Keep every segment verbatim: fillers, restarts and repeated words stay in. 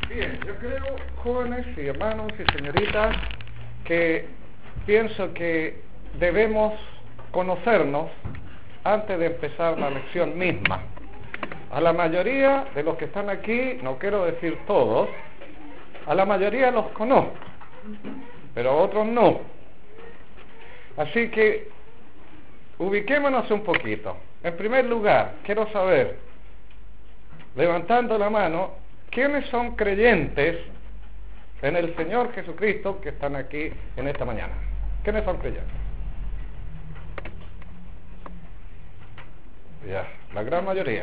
Bien, yo creo, jóvenes y hermanos y señoritas, que pienso que debemos conocernos antes de empezar la lección misma. A la mayoría de los que están aquí, no quiero decir todos, a la mayoría los conozco, pero a otros no. Así que ubiquémonos un poquito. En primer lugar, quiero saber, levantando la mano, ¿quiénes son creyentes en el Señor Jesucristo que están aquí en esta mañana? ¿Quiénes son creyentes? Ya, la gran mayoría.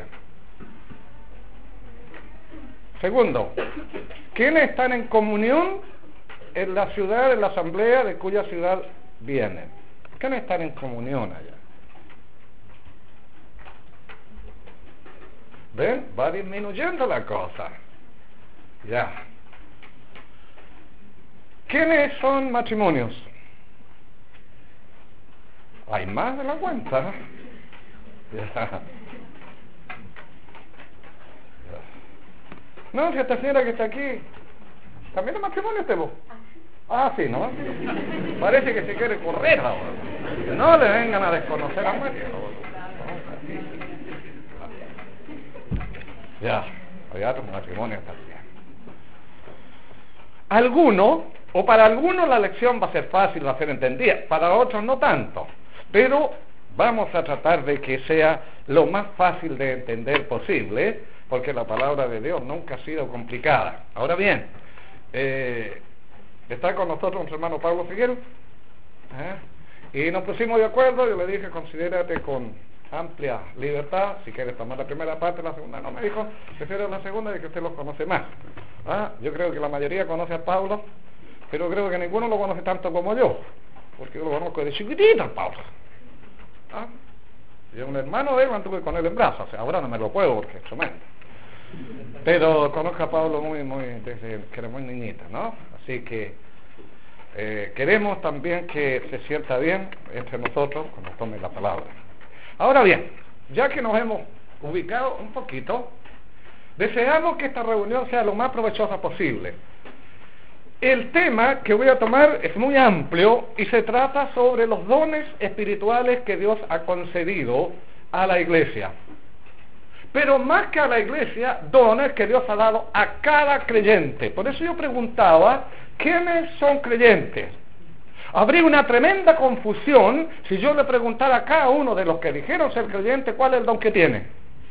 Segundo, ¿quiénes están en comunión en la ciudad, en la asamblea de cuya ciudad vienen? ¿Quiénes están en comunión allá? ¿Ven? Va disminuyendo la cosa. Ya. ¿Quiénes son matrimonios? Hay más de la cuenta. Ya. No, si esta señora que está aquí, ¿también es matrimonio este vos? Ah, sí, ¿no? Parece que se quiere correr ahora. No le vengan a desconocer a María. Ya, allá tu matrimonio está bien. Algunos, o para algunos la lección va a ser fácil, va a ser entendida, para otros no tanto, pero vamos a tratar de que sea lo más fácil de entender posible, porque la palabra de Dios nunca ha sido complicada. Ahora bien, eh, está con nosotros nuestro hermano Pablo Figueroa, ¿eh? Y nos pusimos de acuerdo. Yo le dije, considérate con amplia libertad, si quieres tomar la primera parte, la segunda no. Me dijo, prefiero la segunda, de que usted los conoce más. ¿Ah? Yo creo que la mayoría conoce a Pablo, pero creo que ninguno lo conoce tanto como yo, porque yo lo conozco de chiquitito al Pablo. ¿Ah? Y un hermano de él anduve con él en brazos, o sea, ahora no me lo puedo porque es tremendo. Pero conozco a Pablo muy, muy, desde que era muy niñita, ¿no? Así que eh, queremos también que se sienta bien entre nosotros cuando tome la palabra. Ahora bien, ya que nos hemos ubicado un poquito, deseamos que esta reunión sea lo más provechosa posible. El tema que voy a tomar es muy amplio y se trata sobre los dones espirituales que Dios ha concedido a la iglesia. Pero más que a la iglesia, dones que Dios ha dado a cada creyente. Por eso yo preguntaba, ¿quiénes son creyentes? Habría una tremenda confusión si yo le preguntara a cada uno de los que dijeron ser creyente cuál es el don que tiene.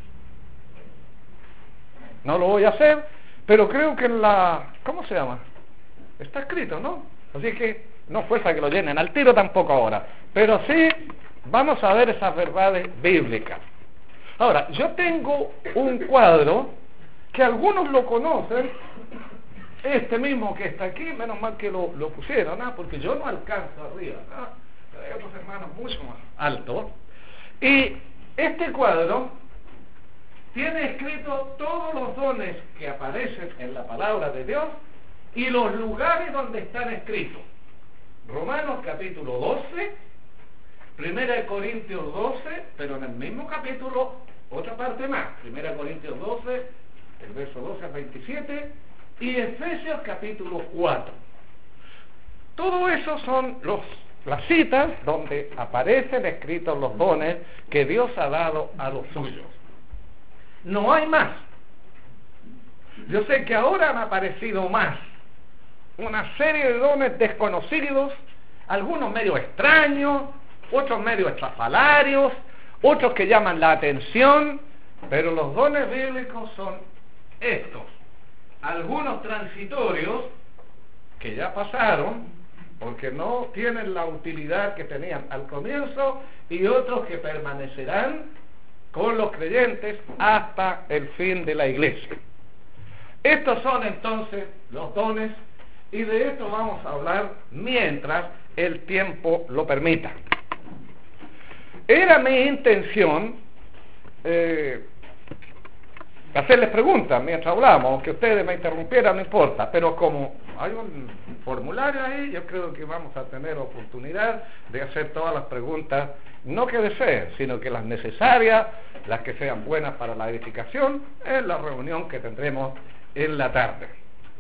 No lo voy a hacer, pero creo que en la... ¿cómo se llama? Está escrito, ¿no? Así que no fuerza que lo llenen al tiro tampoco ahora, pero sí vamos a ver esas verdades bíblicas. Ahora, yo tengo un cuadro que algunos lo conocen, este mismo que está aquí, menos mal que lo, lo pusieron, ¿no? Porque yo no alcanzo arriba, ¿no? Pero hay otros hermanos mucho más altos. Y este cuadro tiene escrito todos los dones que aparecen en la palabra de Dios y los lugares donde están escritos. Romanos capítulo doce, Primera de Corintios doce, pero en el mismo capítulo, otra parte más. Primera de Corintios doce, el verso doce al veintisiete, y Efesios capítulo cuatro. Todo eso son los, las citas donde aparecen escritos los dones que Dios ha dado a los suyos. No hay más. Yo sé que ahora han aparecido más. Una serie de dones desconocidos, algunos medio extraños, otros medio estrafalarios, otros que llaman la atención, pero los dones bíblicos son estos. Algunos transitorios que ya pasaron porque no tienen la utilidad que tenían al comienzo, y otros que permanecerán con los creyentes hasta el fin de la iglesia. Estos son entonces los dones, y de esto vamos a hablar mientras el tiempo lo permita. Era mi intención eh, hacerles preguntas mientras hablamos, aunque ustedes me interrumpieran, no importa, pero como hay un formulario ahí, yo creo que vamos a tener oportunidad de hacer todas las preguntas, no que deseen, sino que las necesarias, las que sean buenas para la edificación, en la reunión que tendremos en la tarde.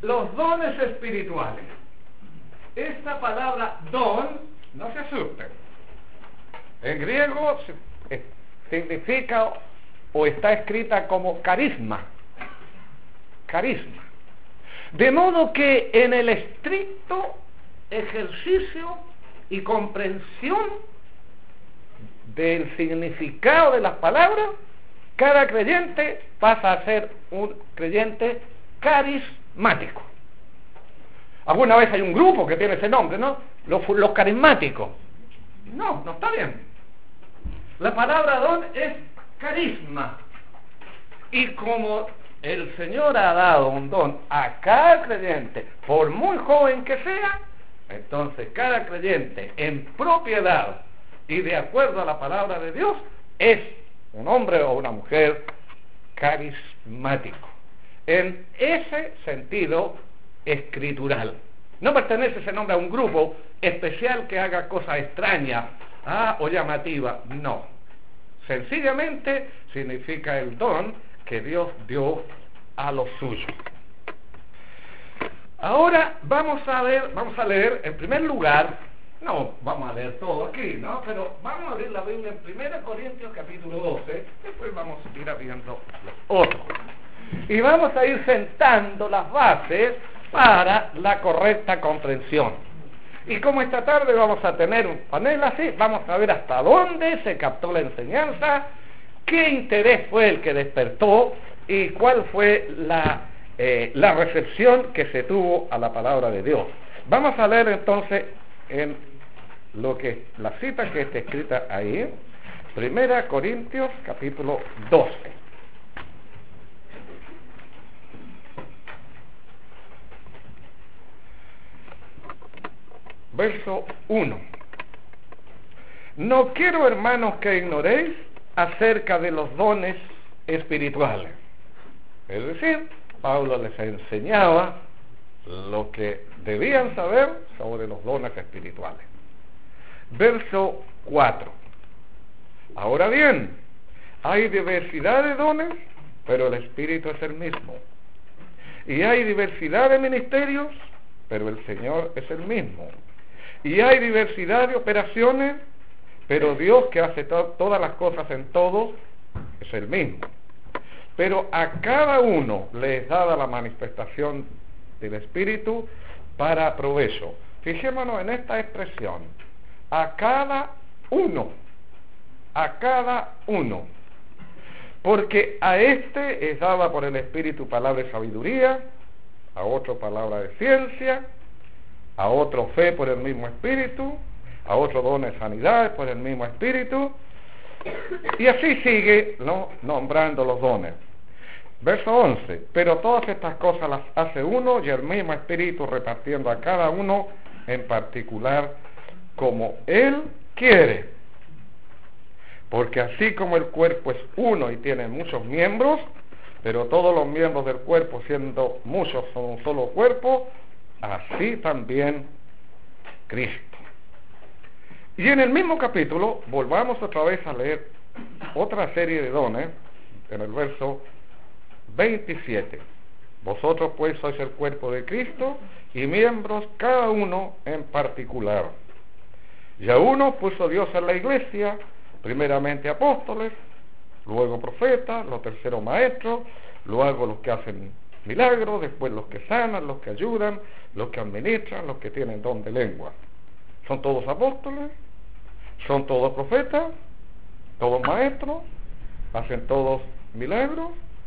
los dones espirituales. Esta palabra don, no se asusten. En griego significa o está escrita como carisma. Carisma. De modo que en el estricto ejercicio y comprensión del significado de las palabras, cada creyente pasa a ser un creyente carismático. Alguna vez hay un grupo que tiene ese nombre, ¿no? Los, los carismáticos. No, no está bien. La palabra don es carisma. Y como el Señor ha dado un don a cada creyente, por muy joven que sea, entonces cada creyente en propiedad y de acuerdo a la palabra de Dios es un hombre o una mujer carismático. En ese sentido escritural. No pertenece ese nombre a un grupo especial que haga cosas extrañas ah, o llamativas. No. Sencillamente significa el don que Dios dio a los suyos. Ahora vamos a ver, vamos a leer en primer lugar, no vamos a leer todo aquí, ¿no? Pero vamos a abrir la Biblia en primera Corintios capítulo doce, después vamos a ir viendo los otros. Y vamos a ir sentando las bases para la correcta comprensión. Y como esta tarde vamos a tener un panel así, vamos a ver hasta dónde se captó la enseñanza, qué interés fue el que despertó y cuál fue la, eh, la recepción que se tuvo a la palabra de Dios. Vamos a leer entonces en lo que la cita que está escrita ahí, primera Corintios capítulo doce. Verso uno. No quiero, hermanos, que ignoréis acerca de los dones espirituales. Es decir, Pablo les enseñaba lo que debían saber sobre los dones espirituales. Verso cuatro. Ahora bien, hay diversidad de dones, pero el Espíritu es el mismo. Y hay diversidad de ministerios, pero el Señor es el mismo. Y hay diversidad de operaciones, pero Dios que hace to- todas las cosas en todos es el mismo. Pero a cada uno le es dada la manifestación del Espíritu para provecho. Fijémonos en esta expresión. A cada uno. A cada uno. Porque a este es dada por el Espíritu palabra de sabiduría, a otro palabra de ciencia, a otro fe por el mismo Espíritu, a otro don de sanidad por el mismo Espíritu, y así sigue, ¿no?, nombrando los dones. Verso once. Pero todas estas cosas las hace uno y el mismo Espíritu, repartiendo a cada uno en particular como Él quiere. Porque así como el cuerpo es uno y tiene muchos miembros, pero todos los miembros del cuerpo, siendo muchos, son un solo cuerpo, así también Cristo. Y en el mismo capítulo, volvamos otra vez a leer otra serie de dones, en el verso veintisiete. Vosotros pues sois el cuerpo de Cristo y miembros cada uno en particular. Y a uno puso Dios en la iglesia, primeramente apóstoles, luego profetas, los terceros maestros, luego los que hacen milagros, después los que sanan, los que ayudan, los que administran, los que tienen don de lengua. ¿Son todos apóstoles? ¿Son todos profetas? ¿Todos maestros? ¿Hacen todos milagros?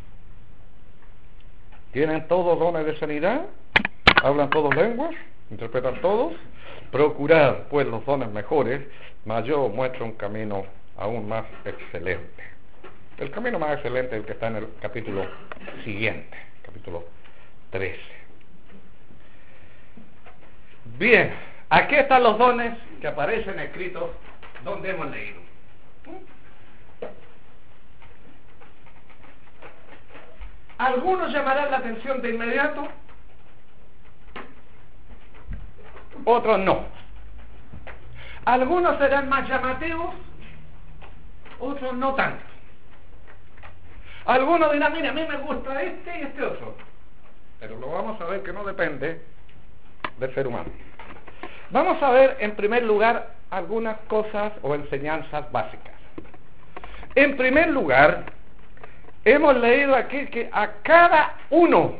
¿Tienen todos dones de sanidad? ¿Hablan todos lenguas? ¿Interpretan todos? Procurad pues los dones mejores, mas yo muestro un camino aún más excelente. El camino más excelente es el que está en el capítulo siguiente, capítulo trece. Bien, aquí están los dones que aparecen escritos donde hemos leído. Algunos llamarán la atención de inmediato, otros no. Algunos serán más llamativos, otros no tanto. Algunos dirán, mira, a mí me gusta este y este otro. pero lo vamos a ver que no depende del ser humano. Vamos a ver en primer lugar algunas cosas o enseñanzas básicas. En primer lugar, hemos leído aquí que a cada uno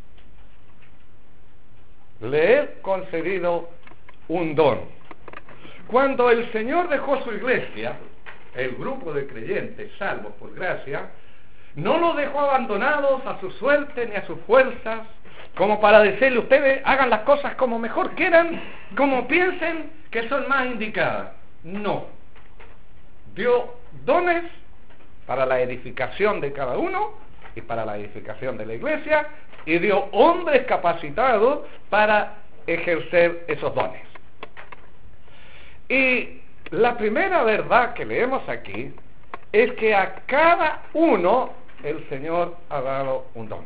le he concedido un don. Cuando el Señor dejó su iglesia, el grupo de creyentes salvos por gracia, no los dejó abandonados a su suerte ni a sus fuerzas, como para decirle, ustedes hagan las cosas como mejor quieran, como piensen que son más indicadas. No. Dio dones para la edificación de cada uno y para la edificación de la iglesia, y dio hombres capacitados para ejercer esos dones. Y la primera verdad que leemos aquí es que a cada uno el Señor ha dado un don.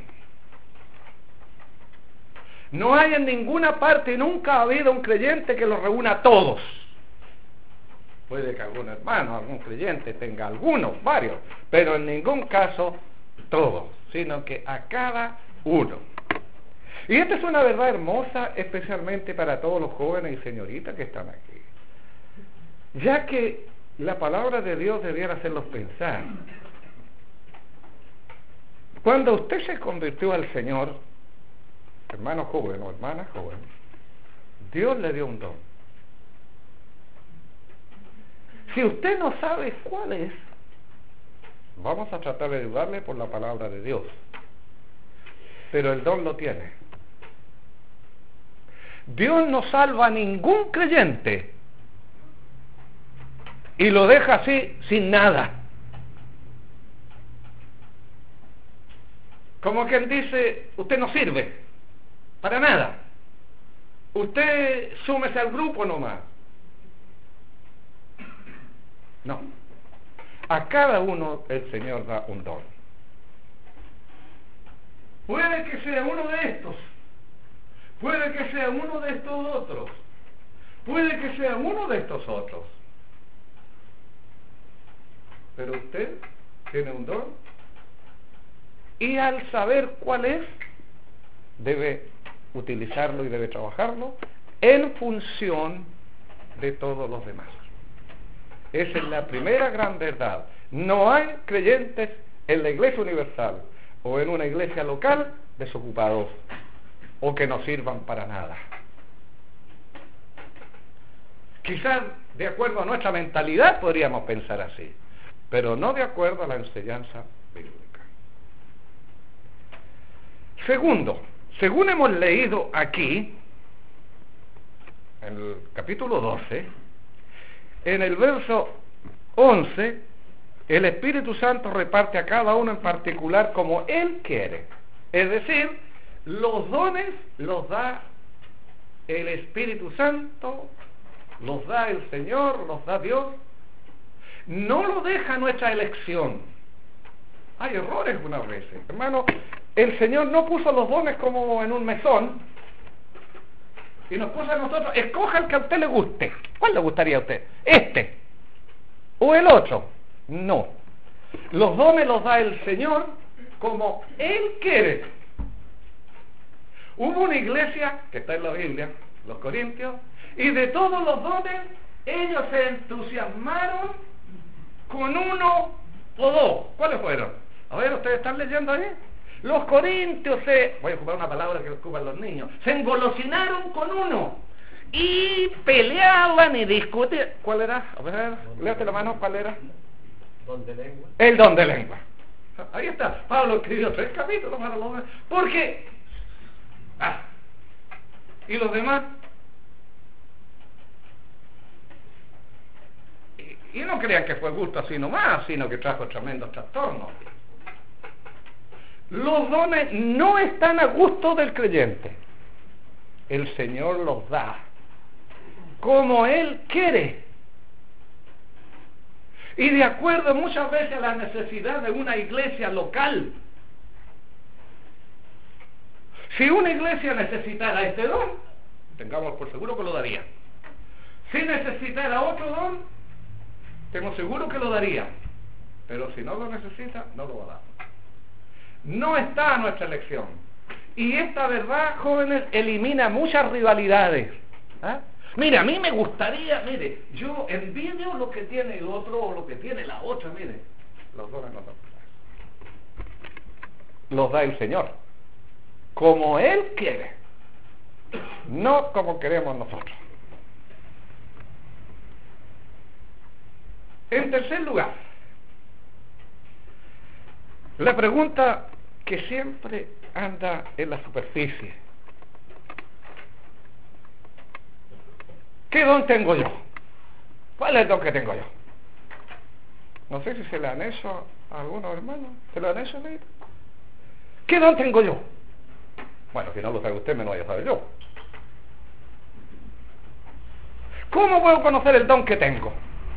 No hay en ninguna parte, nunca ha habido un creyente que los reúna a todos. Puede que algún hermano, algún creyente tenga algunos, varios, pero en ningún caso todos, sino que a cada uno. Y esta es una verdad hermosa, especialmente para todos los jóvenes y señoritas que están aquí, ya que la palabra de Dios debiera hacerlos pensar. Cuando usted se convirtió al Señor, hermano joven o hermana joven, Dios le dio un don. Si usted no sabe cuál es, vamos a tratar de ayudarle por la palabra de Dios, pero el don lo tiene. Dios no salva a ningún creyente y lo deja así sin nada. Como quien dice, usted no sirve para nada, usted súmese al grupo nomás. No, a cada uno el Señor da un don. Puede que sea uno de estos, puede que sea uno de estos otros, puede que sea uno de estos otros, pero usted tiene un don, y al saber cuál es, debe utilizarlo y debe trabajarlo en función de todos los demás. Esa es la primera gran verdad. No hay creyentes en la iglesia universal o en una iglesia local desocupados o que no sirvan para nada. Quizás de acuerdo a nuestra mentalidad podríamos pensar así, pero no de acuerdo a la enseñanza bíblica. Segundo, según hemos leído aquí, en el capítulo doce, en el verso once, el Espíritu Santo reparte a cada uno en particular como Él quiere. Es decir, los dones los da el Espíritu Santo, los da el Señor, los da Dios. No lo deja a nuestra elección. Hay errores unas veces. Hermano, el Señor no puso los dones como en un mesón y nos puso a nosotros, escoja el que a usted le guste. ¿Cuál le gustaría a usted? ¿Este o el otro? No. Los dones los da el Señor como Él quiere. Hubo una iglesia, que está en la Biblia, los Corintios, y de todos los dones, ellos se entusiasmaron con uno o dos. ¿Cuáles fueron? A ver, ¿ustedes están leyendo ahí? Los corintios se, voy a ocupar una palabra que ocupan los niños, se engolosinaron con uno y peleaban y discutían. ¿Cuál era? A ver, léate la mano, ¿cuál era? Don de lengua. El don de lengua. Ahí está. Pablo escribió tres capítulos para los demás. Porque, ah, ¿y los demás? Y, y no crean que fue gusto así nomás, sino que trajo tremendos trastornos. Los dones no están a gusto del creyente. El Señor los da como Él quiere y de acuerdo muchas veces a la necesidad de una iglesia local. Si una iglesia necesitara este don, tengamos por seguro que lo daría. Si necesitara otro don, tengo seguro que lo daría. Pero si no lo necesita, no lo va a dar. No está a nuestra elección. Y esta verdad, jóvenes, elimina muchas rivalidades. ¿Ah? Mire, a mí me gustaría, mire, yo envidio lo que tiene el otro o lo que tiene la otra, mire. Los dones no son. Los da el Señor, como Él quiere, no como queremos nosotros. En tercer lugar, la pregunta que siempre anda en la superficie: ¿qué don tengo yo? ¿Cuál es el don que tengo yo? No sé si se le han hecho a algunos hermanos. ¿Se lo han hecho, leído? ¿Qué don tengo yo? Bueno, si no lo sabe usted, me lo voy a saber yo. ¿Cómo puedo conocer el don que tengo?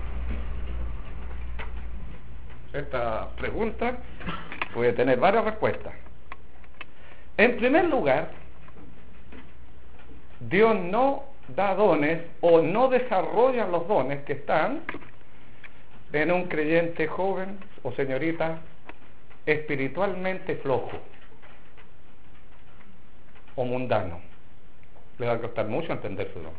Esta pregunta puede tener varias respuestas. En primer lugar, Dios no da dones o no desarrolla los dones que están en un creyente joven o señorita espiritualmente flojo o mundano. Le va a costar mucho entender su don.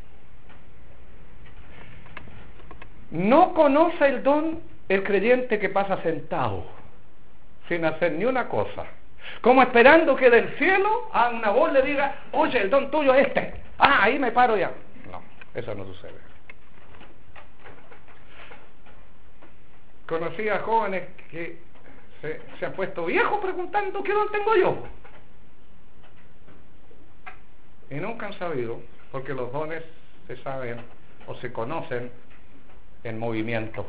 No conoce el don el creyente que pasa sentado sin hacer ni una cosa, como esperando que del cielo a una voz le diga: oye, el don tuyo es este, ah, ahí me paro ya. No, eso no sucede. Conocí a jóvenes que se, se han puesto viejos preguntando: ¿qué don tengo yo? Y nunca han sabido, porque los dones se saben o se conocen en movimiento,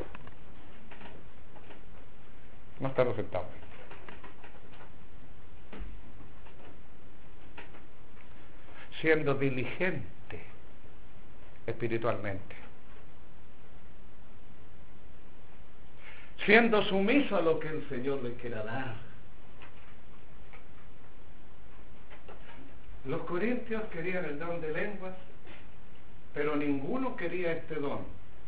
no están sentados. Siendo diligente espiritualmente, siendo sumiso a lo que el Señor le quiera dar. Los corintios querían el don de lenguas, pero ninguno quería este don.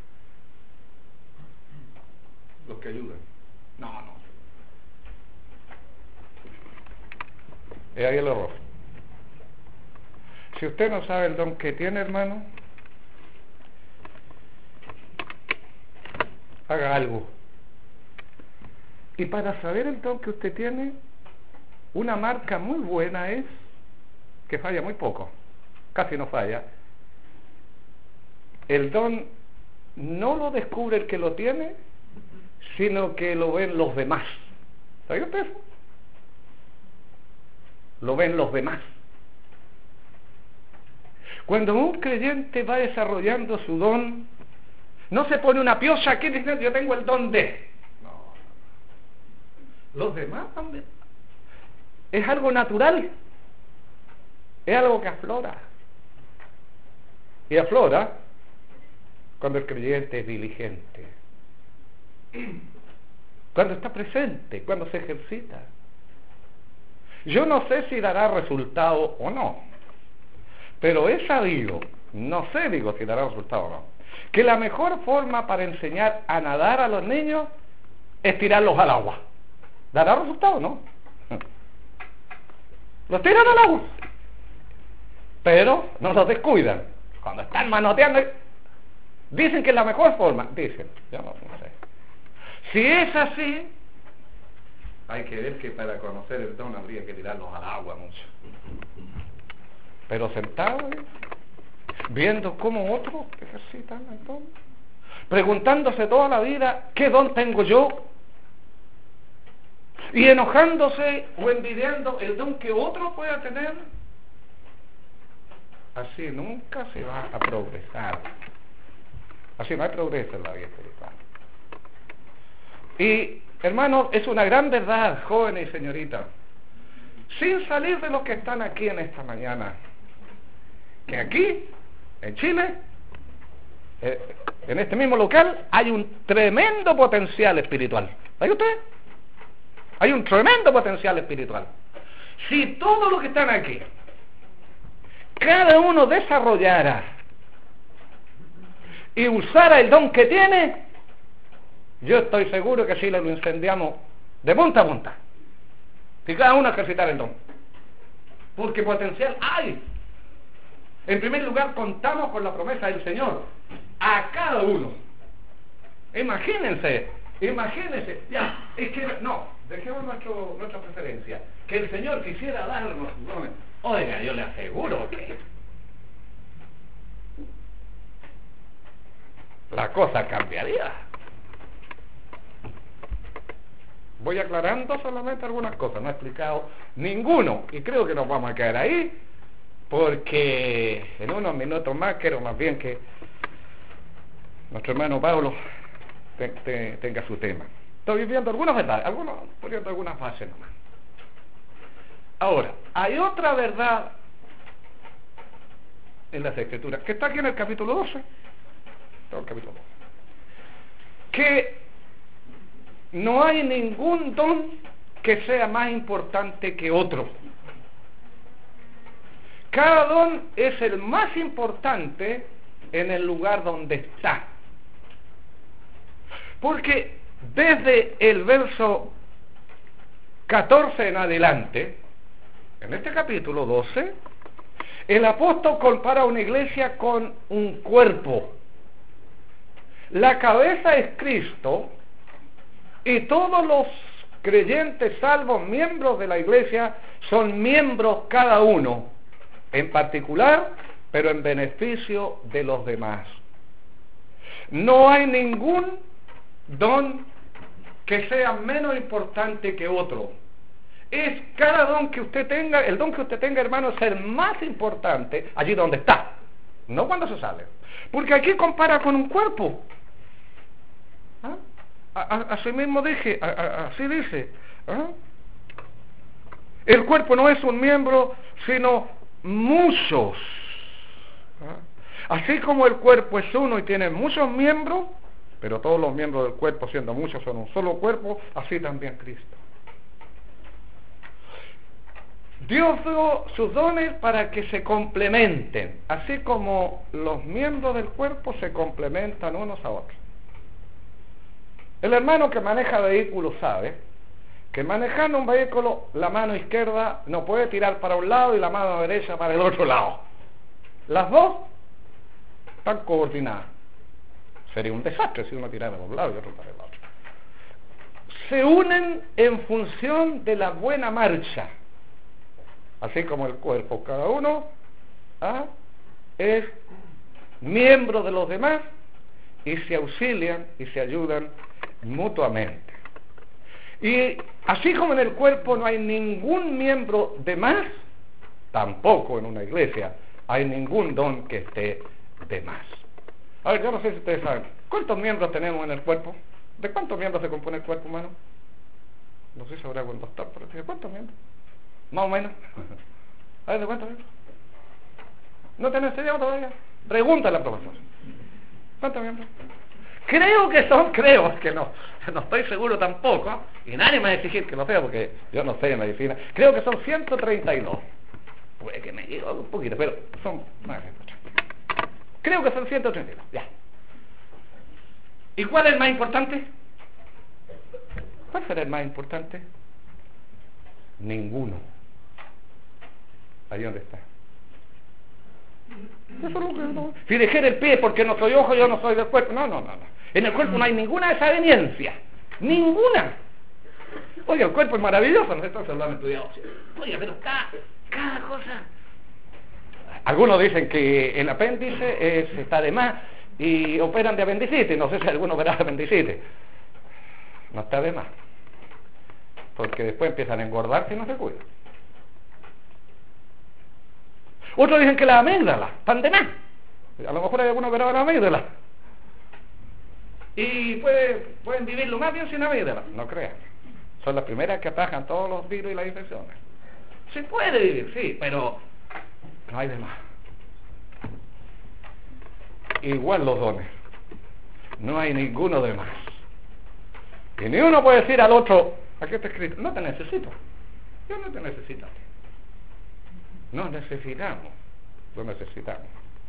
Los que ayudan. No, no. Es ahí el error. Si usted no sabe el don que tiene, hermano, haga algo. Y para saber el don que usted tiene, una marca muy buena es que falla muy poco, casi no falla. El don no lo descubre el que lo tiene, sino que lo ven los demás. ¿Sabe usted eso? Lo ven los demás. Cuando un creyente va desarrollando su don, no se pone una piocha aquí diciendo: yo tengo el don de. No. Los demás también. Es algo natural. Es algo que aflora. Y aflora cuando el creyente es diligente, cuando está presente, cuando se ejercita. Yo no sé si dará resultado o no, pero he sabido, no sé, digo, si dará resultado o no, que la mejor forma para enseñar a nadar a los niños es tirarlos al agua. ¿Dará resultado o no? Los tiran al agua, pero no los descuidan. Cuando están manoteando, dicen que es la mejor forma. Dicen, yo no, no sé. Si es así, hay que ver que para conocer el don habría que tirarlos al agua mucho. Pero sentados, viendo cómo otros ejercitan el don, preguntándose toda la vida: ¿qué don tengo yo? Y enojándose o envidiando el don que otro pueda tener. Así nunca se va a progresar. Así no hay progreso en la vida espiritual. Y, hermanos, es una gran verdad, jóvenes y señoritas, sin salir de los que están aquí en esta mañana, que aquí, en Chile, eh, en este mismo local, hay un tremendo potencial espiritual. ¿Sabe usted? Hay un tremendo potencial espiritual. Si todos los que están aquí, cada uno desarrollara y usara el don que tiene, yo estoy seguro que Chile lo incendiamos de punta a punta, si cada uno ejercitara el don. porque potencial hay. En primer lugar, contamos con la promesa del Señor a cada uno. Imagínense, imagínense, ya, es que, no, dejemos nuestro, nuestra preferencia, que el Señor quisiera darnos dones. Oiga, yo le aseguro que la cosa cambiaría. Voy aclarando solamente algunas cosas, no he explicado ninguno, y creo que nos vamos a quedar ahí, porque en unos minutos más quiero más bien que nuestro hermano Pablo te, te, tenga su tema. Estoy viendo algunas verdades, algunos, poniendo algunas bases nomás. Ahora, hay otra verdad en las Escrituras, que está aquí en el capítulo doce, todo el capítulo doce, que no hay ningún don que sea más importante que otro. Cada don es el más importante en el lugar donde está. Porque desde el verso catorce en adelante, en este capítulo doce, el apóstol compara una iglesia con un cuerpo. La cabeza es Cristo, y todos los creyentes, salvos miembros de la iglesia, son miembros cada uno, en particular, pero en beneficio de los demás. No hay ningún don que sea menos importante que otro. Es cada don que usted tenga, el don que usted tenga, hermano, es el más importante allí donde está, no cuando se sale. Porque aquí compara con un cuerpo. ¿Ah? Así mismo dije, a, a, así dice. ¿Ah? El cuerpo no es un miembro, sino muchos. ¿Ah? Así como el cuerpo es uno y tiene muchos miembros, pero todos los miembros del cuerpo, siendo muchos, son un solo cuerpo, así también Cristo. Dios dio sus dones para que se complementen, así como los miembros del cuerpo se complementan unos a otros. El hermano que maneja vehículos sabe que manejando un vehículo, la mano izquierda no puede tirar para un lado y la mano derecha para el otro lado. Las dos están coordinadas. Sería un desastre si uno tirara para un lado y otro para el otro. Se unen en función de la buena marcha. Así como el cuerpo, cada uno ¿ah? es miembro de los demás y se auxilian y se ayudan mutuamente. Y así como en el cuerpo no hay ningún miembro de más, tampoco en una iglesia hay ningún don que esté de más. A ver, yo no sé si ustedes saben, ¿cuántos miembros tenemos en el cuerpo? ¿De cuántos miembros se compone el cuerpo humano? No sé si habrá algún doctor, pero ¿de cuántos miembros? Más o menos. A ver, ¿de cuántos miembros? ¿No tenés estudiado todavía? Pregúntale al profesor. ¿Cuántos miembros? Creo que son, creo que no, no estoy seguro tampoco, y nadie me va a exigir que lo sea porque yo no sé de medicina. Creo que son ciento treinta y dos. Puede que me diga un poquito, pero son más. Creo que son ciento treinta y dos, ya. ¿Y cuál es el más importante? ¿Cuál será el más importante? Ninguno. Ahí donde está. Eso es lo que no. Si dejé el pie porque no soy ojo, yo no soy del cuerpo. No, no, no, no. En el cuerpo no hay ninguna desaveniencia. Ninguna. Oiga, el cuerpo es maravilloso. Nosotros lo han estudiado. Oiga, pero cada, cada cosa. Algunos dicen que el apéndice es, está de más y operan de apendicitis. No sé si alguno operará de apendicitis. No está de más. Porque después empiezan a engordar si no se cuidan. Otros dicen que las amígdalas están de más. A lo mejor hay alguno operado de la amígdala. Y puede, pueden vivir lo más bien sin amígdala. No crean. Son las primeras que atajan todos los virus y las infecciones. Se puede vivir, sí, pero no hay de más. Igual los dones. No hay ninguno de más. Y ni uno puede decir al otro, aquí está escrito, no te necesito. Yo no te necesito. Nos necesitamos, lo necesitamos.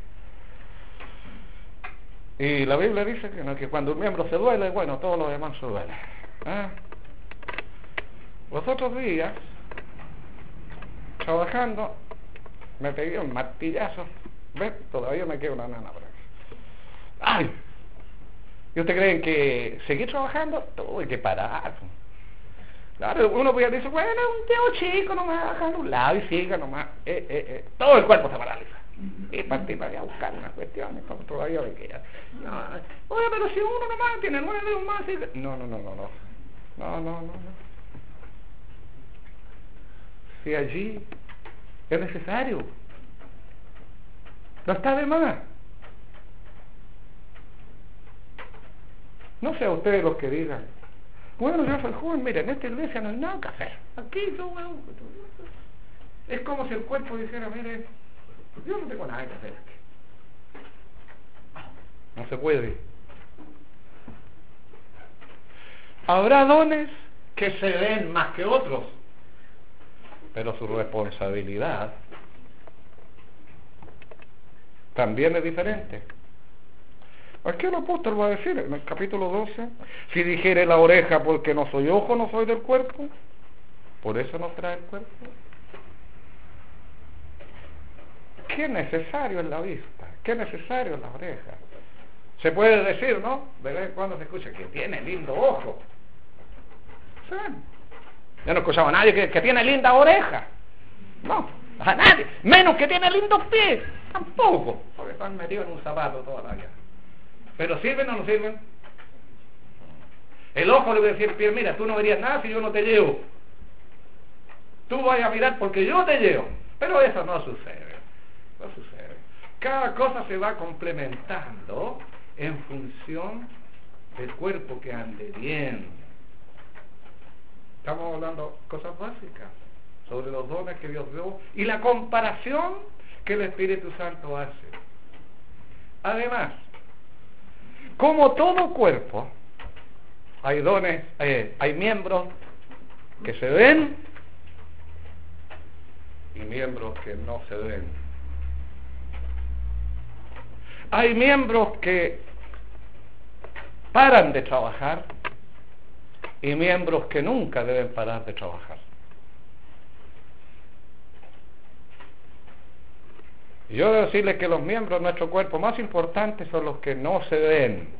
Y la Biblia dice que, no, que cuando un miembro se duele, bueno, todos los demás se duelen. ¿Ah? Los otros días, trabajando, me pegué un martillazo, ¿ves? Todavía me queda una nana por aquí. ¡Ay! ¿Y ustedes creen que seguir trabajando? Tuve que parar. Claro, uno podía decir, bueno, un dedo chico nomás, bajar un lado y siga nomás. Eh, eh, eh. Todo el cuerpo se paraliza. Y partí para allá a buscar unas cuestiones, como todavía me queda. No, oye, pero si uno nomás tiene nueve dedos más. Y... No, no, no, no, no. No, no, no, no. Si allí es necesario. No está de más. No sé a ustedes los que digan, bueno, yo soy joven, mira, en esta iglesia no hay nada que hacer. Aquí yo, bueno, es como si el cuerpo dijera, mire, yo no tengo nada que hacer aquí. No se puede. Habrá dones que se den más que otros, pero su responsabilidad también es diferente. Aquí el apóstol va a decir en el capítulo doce, si dijere la oreja porque no soy ojo, no soy del cuerpo, por eso no trae el cuerpo. Qué necesario es la vista, qué necesario es la oreja. Se puede decir, ¿no? De vez en cuando se escucha que tiene lindo ojo. Sí. Yo no he escuchado a nadie que, que tiene linda oreja. No, a nadie. Menos que tiene lindos pies. Tampoco, porque están metidos en un zapato toda la vida. ¿Pero sirven o no sirven? El ojo le voy a decir, Pierre, mira, tú no verías nada si yo no te llevo. Tú vas a mirar porque yo te llevo. Pero eso no sucede. No sucede. Cada cosa se va complementando en función del cuerpo que ande bien. Estamos hablando de cosas básicas sobre los dones que Dios dio y la comparación que el Espíritu Santo hace. Además, como todo cuerpo, hay dones, eh, hay miembros que se ven y miembros que no se ven. Hay miembros que paran de trabajar y miembros que nunca deben parar de trabajar. Y yo debo decirles que los miembros de nuestro cuerpo más importantes son los que no se ven.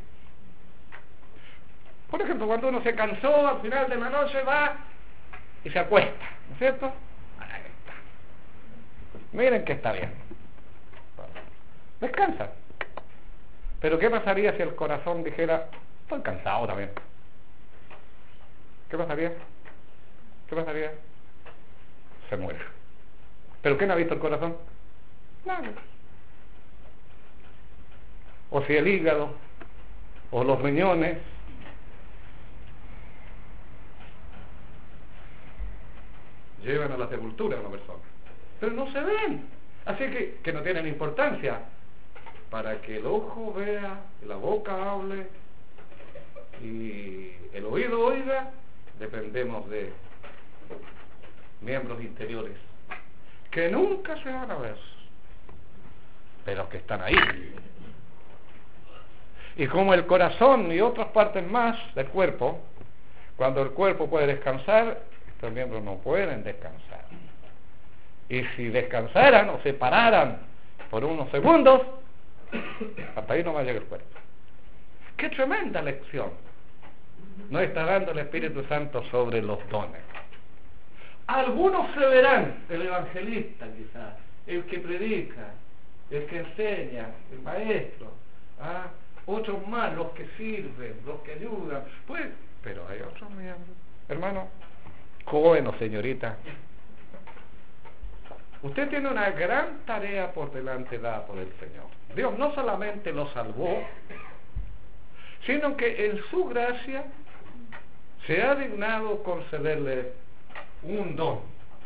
Por ejemplo, cuando uno se cansó, al final de la noche va y se acuesta, ¿no es cierto? Ahí está. Miren que está bien. Descansa. Pero ¿qué pasaría si el corazón dijera, estoy cansado también? ¿Qué pasaría? ¿Qué pasaría? Se muere. ¿Pero quién ha visto el corazón? Nadie. O si el hígado o los riñones llevan a la sepultura a una persona, pero no se ven, así que, que no tienen importancia. Para que el ojo vea, la boca hable y el oído oiga, dependemos de miembros interiores que nunca se van a ver, pero que están ahí. Y como el corazón y otras partes más del cuerpo, cuando el cuerpo puede descansar, estos miembros no pueden descansar. Y si descansaran o se pararan por unos segundos, hasta ahí no va a llegar el cuerpo. ¡Qué tremenda lección nos está dando el Espíritu Santo sobre los dones! Algunos se verán, el evangelista quizás, el que predica, el que enseña, el maestro, ¿ah? Otros más, los que sirven, los que ayudan, pues, pero hay otros miembros. Hermano, joven o señorita, usted tiene una gran tarea por delante dada por el Señor. Dios no solamente lo salvó, sino que en su gracia se ha dignado concederle un don,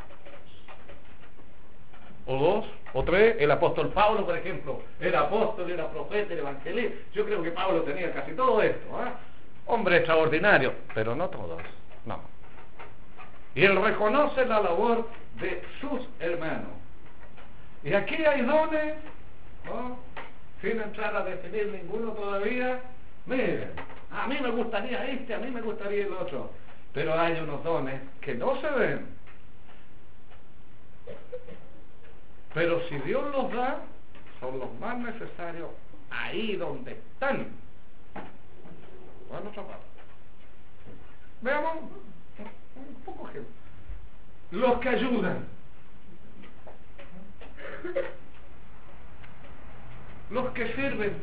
o dos, o tres. El apóstol Pablo, por ejemplo, era apóstol, era profeta, era evangelista. Yo creo que Pablo tenía casi todo esto, ¿eh? Hombre extraordinario, pero no todos, no. Y él reconoce la labor de sus hermanos. Y aquí hay dones, ¿no? Sin entrar a definir ninguno todavía. Miren, a mí me gustaría este, a mí me gustaría el otro, pero hay unos dones que no se ven Pero si Dios los da, son los más necesarios ahí donde están. Bueno, otra parte. Veamos un poco ejemplo. Los que ayudan. Los que sirven.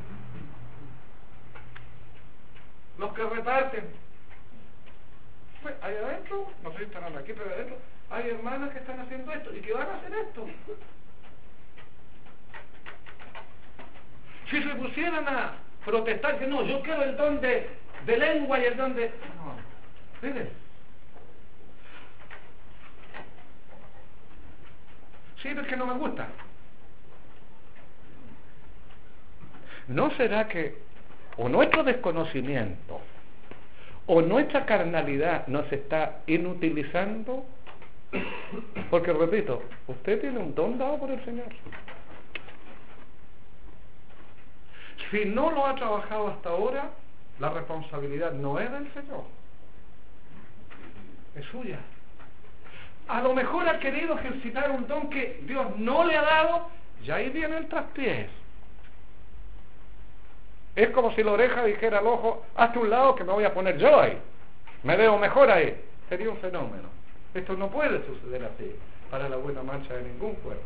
Los que reparten. Pues ahí adentro, no sé si están aquí, pero adentro hay hermanas que están haciendo esto y que van a hacer esto. Si se pusieran a protestar que no, yo quiero el don de, de lengua y el don de... No, miren. Sí, pero es que no me gusta. ¿No será que o nuestro desconocimiento o nuestra carnalidad nos está inutilizando? Porque repito, usted tiene un don dado por el Señor. Si no lo ha trabajado hasta ahora, la responsabilidad no es del Señor, es suya. A lo mejor ha querido ejercitar un don que Dios no le ha dado, y ahí viene el traspiés. Es como si la oreja dijera al ojo, hazte un lado que me voy a poner yo ahí, me veo mejor ahí. Sería un fenómeno. Esto no puede suceder así para la buena marcha de ningún cuerpo.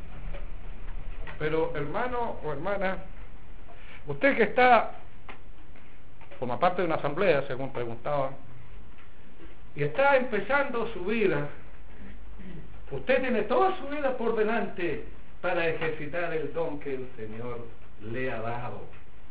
Pero hermano o hermana, usted que está, forma parte de una asamblea, según preguntaba, y está empezando su vida, usted tiene toda su vida por delante para ejercitar el don que el Señor le ha dado.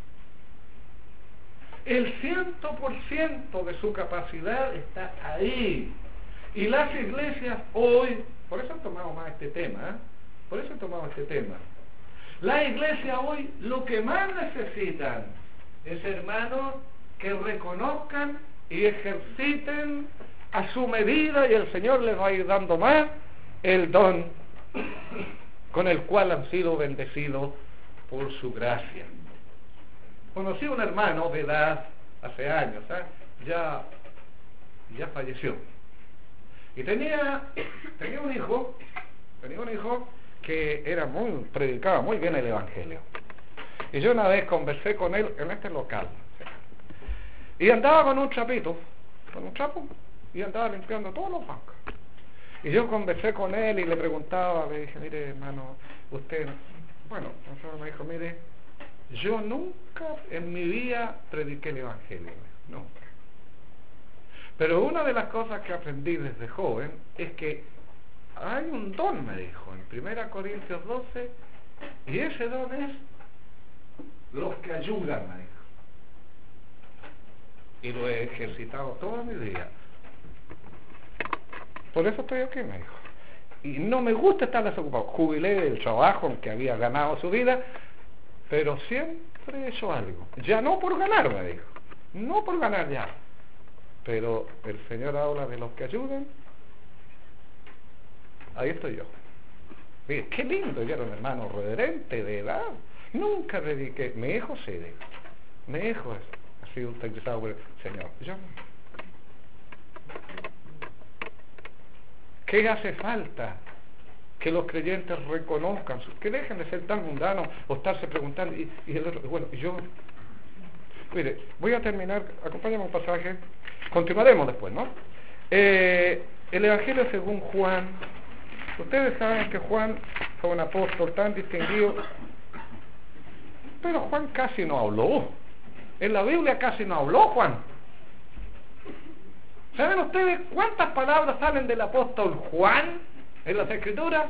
El ciento por ciento de su capacidad está ahí. Y las iglesias hoy, por eso han tomado más este tema, ¿eh? por eso han tomado este tema. La iglesia hoy lo que más necesitan es hermanos que reconozcan y ejerciten a su medida, y el Señor les va a ir dando más, el don con el cual han sido bendecidos por su gracia. Conocí a un hermano de edad hace años, ¿eh? ya, ya falleció. Y tenía, tenía un hijo, tenía un hijo que era muy, predicaba muy bien el Evangelio. Y yo una vez conversé con él en este local. ¿sí? Y andaba con un trapito, con un trapo, y andaba limpiando todos los bancos. Y yo conversé con él y le preguntaba, le dije, mire hermano, usted, bueno, entonces me dijo, mire, yo nunca en mi vida prediqué el Evangelio, nunca. Pero una de las cosas que aprendí desde joven es que hay un don, me dijo, en primera Corintios doce, y ese don es los que ayudan, me dijo. Y lo he ejercitado toda mi vida. Por eso estoy aquí, me dijo. Y no me gusta estar desocupado. Jubilé del trabajo en que había ganado su vida, pero siempre he hecho algo. Ya no por ganar, me dijo. No por ganar ya. Pero el Señor habla de los que ayudan. Ahí estoy yo. Mire, qué lindo, yo era un hermano reverente de edad. Nunca dediqué. Mi hijo sí, digo. Mi hijo es, ha sido utilizado por el Señor. Yo no. ¿Qué hace falta? Que los creyentes reconozcan, que dejen de ser tan mundanos o estarse preguntando. Y, y el otro, bueno, yo. Mire, voy a terminar, acompáñame un pasaje. Continuaremos después, ¿no? Eh, el Evangelio según Juan. Ustedes saben que Juan fue un apóstol tan distinguido, pero Juan casi no habló. En la Biblia casi no habló Juan. ¿Saben ustedes cuántas palabras salen del apóstol Juan en las Escrituras?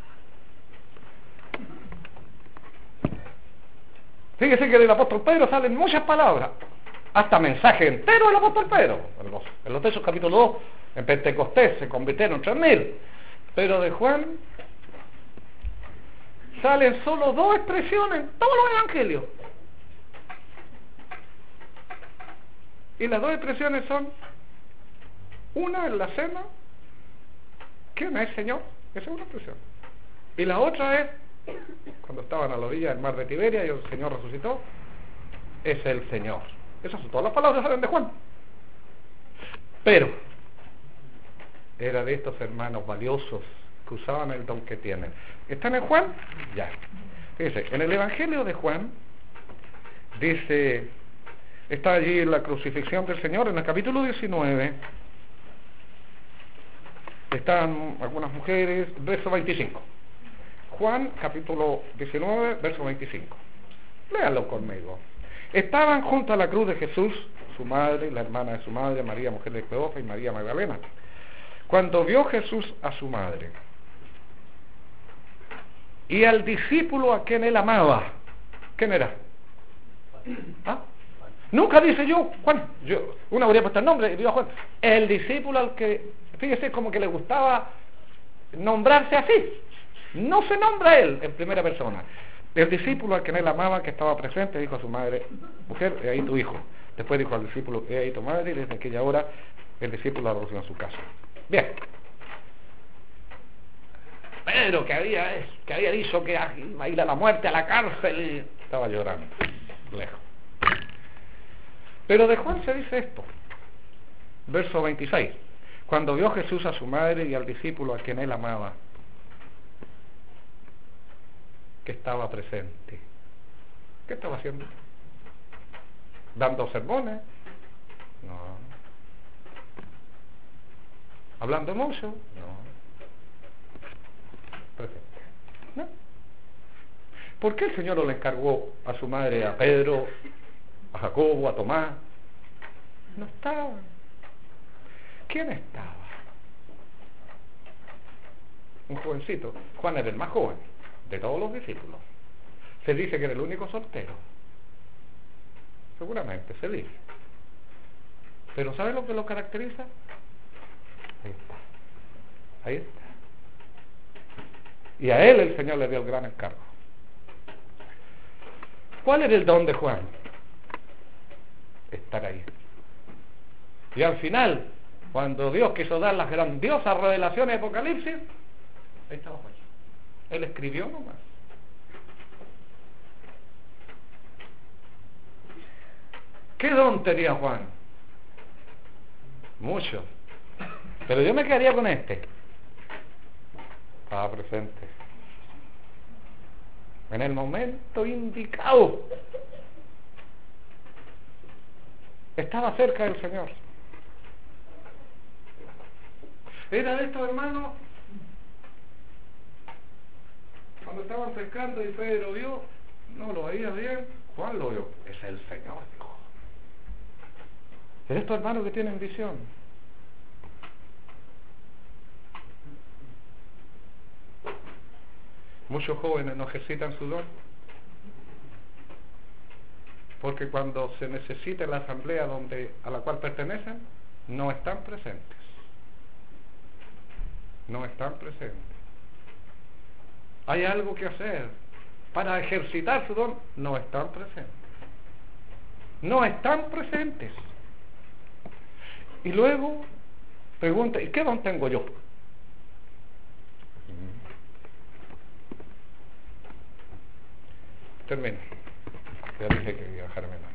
Fíjese que del apóstol Pedro salen muchas palabras, hasta mensaje entero del apóstol Pedro. En los, en los Hechos capítulo dos, en Pentecostés se convirtieron tres mil. Pero de Juan salen solo dos expresiones en todos los evangelios. Y las dos expresiones son: una en la cena, ¿quién es Señor? Esa es una expresión. Y la otra es cuando estaban a la orilla del mar de Tiberia y el Señor resucitó, es el Señor. Esas son todas las palabras que salen de Juan. Pero era de estos hermanos valiosos que usaban el don que tienen. ¿Están en Juan? Ya. Fíjense, en el Evangelio de Juan dice, está allí la crucifixión del Señor, en el capítulo diecinueve, están algunas mujeres, verso veinticinco. Juan, capítulo diecinueve, verso veinticinco. Léanlo conmigo. Estaban junto a la cruz de Jesús, su madre, la hermana de su madre, María, mujer de Cleofa, y María Magdalena. Cuando vio Jesús a su madre y al discípulo a quien él amaba, ¿quién era? ¿Ah? Nunca dice yo, Juan, yo, uno habría puesto el nombre, y digo Juan, el discípulo al que, fíjese, como que le gustaba nombrarse así, no se nombra él en primera persona. El discípulo al que él amaba, que estaba presente, dijo a su madre, mujer, he ahí tu hijo. Después dijo al discípulo, he ahí tu madre, y desde aquella hora el discípulo la recibió en su casa. Bien. Pedro, que había, que había dicho que iba a ir a la muerte, a la cárcel, y estaba llorando, lejos. Pero de Juan se dice esto, verso veintiséis. Cuando vio Jesús a su madre y al discípulo a quien él amaba, que estaba presente, ¿qué estaba haciendo? ¿Dando sermones? No. ¿Hablando mucho? No. Presente. ¿No? ¿Por qué el Señor no le encargó a su madre, a Pedro, a Jacobo, a Tomás? No estaban. ¿Quién estaba? Un jovencito. Juan era el más joven de todos los discípulos. Se dice que era el único soltero. Seguramente se dice. Pero ¿sabe lo que lo caracteriza? Ahí está. Ahí está. Y a él el Señor le dio el gran encargo. ¿Cuál era el don de Juan? Estar ahí. Y al final, cuando Dios quiso dar las grandiosas revelaciones de Apocalipsis, ahí estaba Juan. Él escribió nomás. ¿Qué don tenía Juan? Mucho. Pero yo me quedaría con este. Estaba presente. En el momento indicado. Estaba cerca del Señor. Era de estos hermanos, cuando estaban pescando y Pedro vio, no lo veía bien, Juan lo vio, es el Señor, dijo. Es de estos hermanos que tienen visión. Muchos jóvenes no ejercitan su don, porque cuando se necesita la asamblea donde a la cual pertenecen, no están presentes. No están presentes. Hay algo que hacer para ejercitar su don, no están presentes. No están presentes. Y luego pregunta, ¿y qué don tengo yo? Termino. Ya dije que iba a dejarme la mano.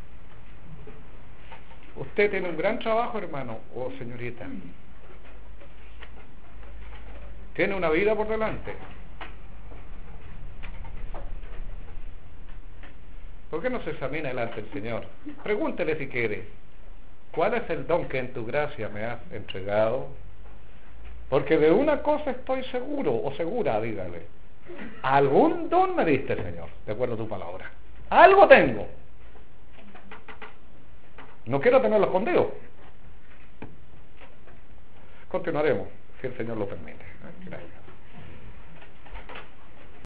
Usted tiene un gran trabajo, hermano o señorita. Tiene una vida por delante. ¿Por qué no se examina delante del Señor? Pregúntele si quiere, ¿cuál es el don que en tu gracia me has entregado? Porque de una cosa estoy seguro, o segura, dígale. Algún don me diste, Señor, de acuerdo a tu palabra. Algo tengo. No quiero tenerlo escondido. Continuaremos, si el Señor lo permite. Gracias.